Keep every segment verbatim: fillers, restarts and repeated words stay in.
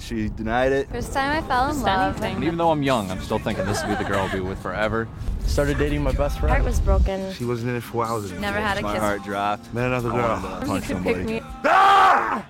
She denied it. First time I fell in love. And even though I'm young, I'm still thinking this would be the girl I'll be with forever. Started dating my best friend. Heart was broken. She wasn't in it for hours. Never had a My kiss. heart dropped. Met another I girl. wanted to He punch could somebody. pick me. Ah!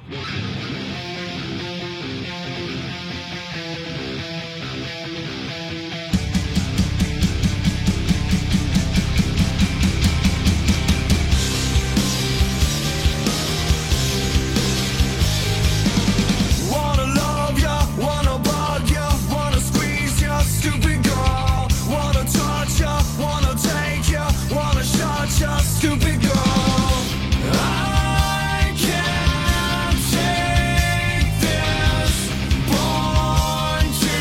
Stupid girl, I can't take this. Born to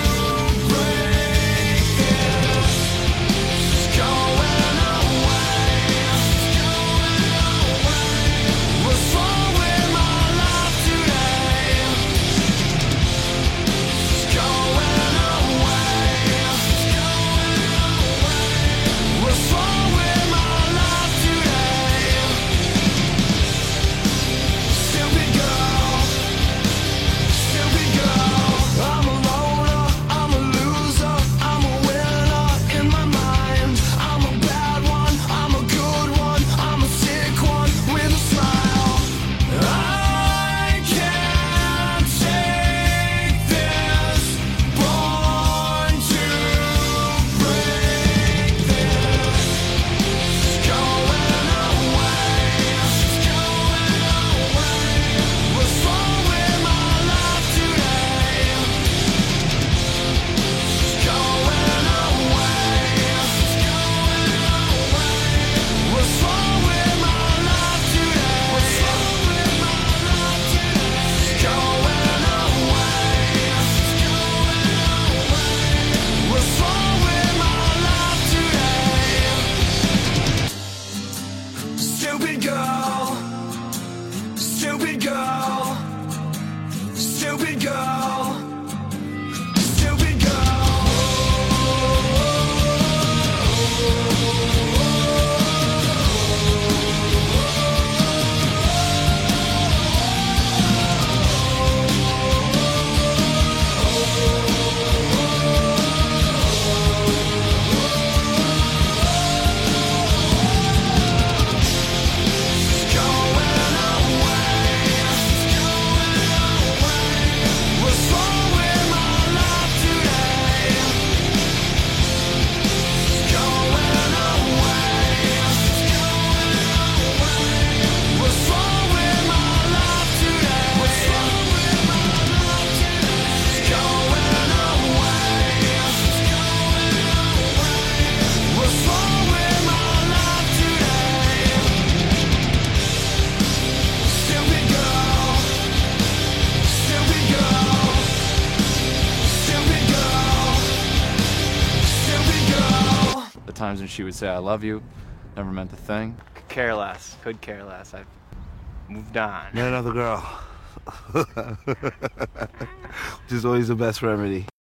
break this. It's going away. It's going away. What's wrong with my life today? It's going away. It's going away. What's wrong with Stupid girl, stupid girl, stupid girl, stupid girl. The times when she would say I love you never meant a thing. Could care less. Could care less. I've moved on. Met another girl. Which is always the best remedy.